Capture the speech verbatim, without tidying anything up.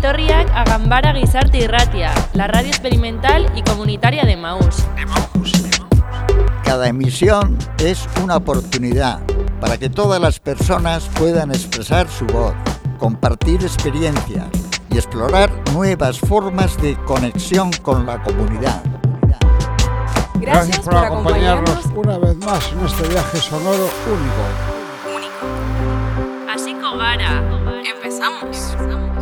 etorriak a Ganbara Gizarte Irratia, la radio experimental y comunitaria de Maús. Cada emisión es una oportunidad para que todas las personas puedan expresar su voz, compartir experiencias y explorar nuevas formas de conexión con la comunidad. Gracias, Gracias por, por acompañarnos, acompañarnos una vez más en este viaje sonoro único. Único. Así que gara, empezamos.